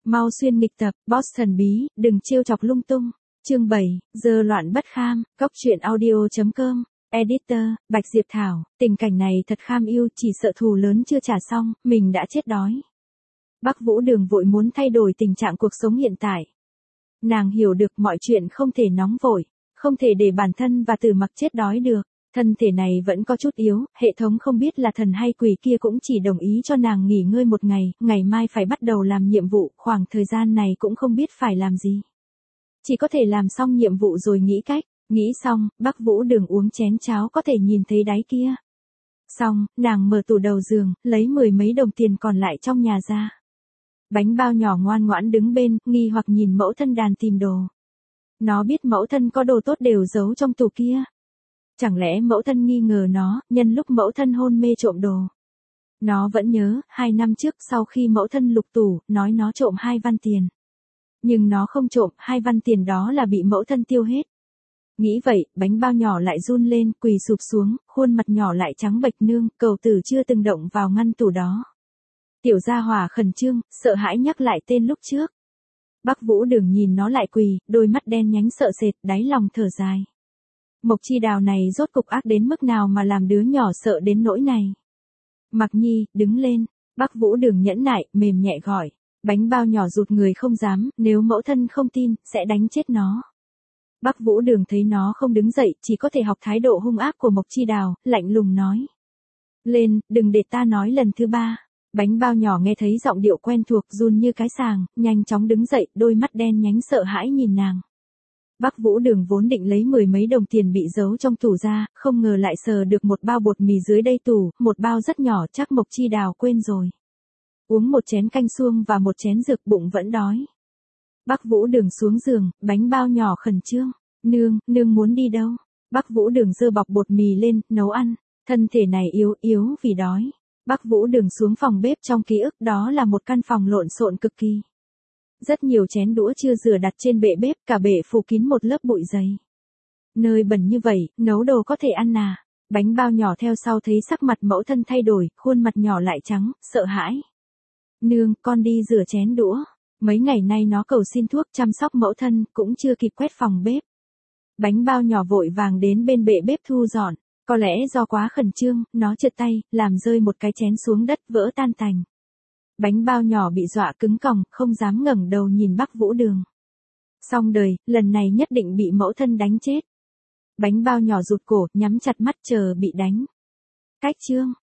Mau xuyên nghịch tập, boss thần bí, đừng trêu chọc lung tung. Chương 7, giờ loạn bất kham, góc truyện audio.com. Editor, Bạch Diệp Thảo, tình cảnh này thật kham yêu, chỉ sợ thù lớn chưa trả xong, mình đã chết đói. Bắc Vũ Đường vội muốn thay đổi tình trạng cuộc sống hiện tại. Nàng hiểu được mọi chuyện không thể nóng vội, không thể để bản thân và Tử Mặc chết đói được. Thân thể này vẫn có chút yếu, hệ thống không biết là thần hay quỷ kia cũng chỉ đồng ý cho nàng nghỉ ngơi một ngày, ngày mai phải bắt đầu làm nhiệm vụ, khoảng thời gian này cũng không biết phải làm gì. Chỉ có thể làm xong nhiệm vụ rồi nghĩ cách, nghĩ xong, Bắc Vũ Đường uống chén cháo có thể nhìn thấy đáy kia. Xong, nàng mở tủ đầu giường, lấy 10 mấy đồng tiền còn lại trong nhà ra. Bánh bao nhỏ ngoan ngoãn đứng bên, nghi hoặc nhìn mẫu thân đàn tìm đồ. Nó biết mẫu thân có đồ tốt đều giấu trong tủ kia. Chẳng lẽ mẫu thân nghi ngờ nó, nhân lúc mẫu thân hôn mê trộm đồ. Nó vẫn nhớ, 2 năm trước sau khi mẫu thân lục tủ, nói nó trộm 2 văn tiền. Nhưng nó không trộm, 2 văn tiền đó là bị mẫu thân tiêu hết. Nghĩ vậy, bánh bao nhỏ lại run lên, quỳ sụp xuống, khuôn mặt nhỏ lại trắng bệch. Nương, cậu Tử chưa từng động vào ngăn tủ đó. Tiểu gia hỏa khẩn trương, sợ hãi nhắc lại tên lúc trước. Bắc Vũ Đường nhìn nó lại quỳ, đôi mắt đen nhánh sợ sệt, đáy lòng thở dài. Mộc Chi Đào này rốt cục ác đến mức nào mà làm đứa nhỏ sợ đến nỗi này. Mặc Nhi, đứng lên. Bắc Vũ Đường nhẫn nại, mềm nhẹ gọi. Bánh bao nhỏ rụt người không dám, nếu mẫu thân không tin, sẽ đánh chết nó. Bắc Vũ Đường thấy nó không đứng dậy, chỉ có thể học thái độ hung ác của Mộc Chi Đào, lạnh lùng nói. Lên, đừng để ta nói lần thứ 3. Bánh bao nhỏ nghe thấy giọng điệu quen thuộc, run như cái sàng, nhanh chóng đứng dậy, đôi mắt đen nhánh sợ hãi nhìn nàng. Bắc Vũ Đường vốn định lấy 10 mấy đồng tiền bị giấu trong tủ ra, không ngờ lại sờ được một bao bột mì dưới đây tủ, một bao rất nhỏ, chắc Mộc Chi Đào quên rồi. Uống một chén canh suông và một chén dược, bụng vẫn đói. Bắc Vũ Đường xuống giường, bánh bao nhỏ khẩn trương. Nương muốn đi đâu? Bắc Vũ Đường giơ bọc bột mì lên, nấu ăn. Thân thể này yếu vì đói. Bắc Vũ Đường xuống phòng bếp, trong ký ức đó là một căn phòng lộn xộn cực kỳ. Rất nhiều chén đũa chưa rửa đặt trên bệ bếp, cả bệ phủ kín một lớp bụi dày. Nơi bẩn như vậy, nấu đồ có thể ăn à? Bánh bao nhỏ theo sau thấy sắc mặt mẫu thân thay đổi, khuôn mặt nhỏ lại trắng, sợ hãi. Nương, con đi rửa chén đũa. Mấy ngày nay nó cầu xin thuốc chăm sóc mẫu thân, cũng chưa kịp quét phòng bếp. Bánh bao nhỏ vội vàng đến bên bệ bếp thu dọn. Có lẽ do quá khẩn trương, nó trượt tay, làm rơi một cái chén xuống đất, vỡ tan tành. Bánh bao nhỏ bị dọa cứng còng, không dám ngẩng đầu nhìn Bắc Vũ Đường. Xong đời, lần này nhất định bị mẫu thân đánh chết. Bánh bao nhỏ rụt cổ, nhắm chặt mắt chờ bị đánh. Cách chương.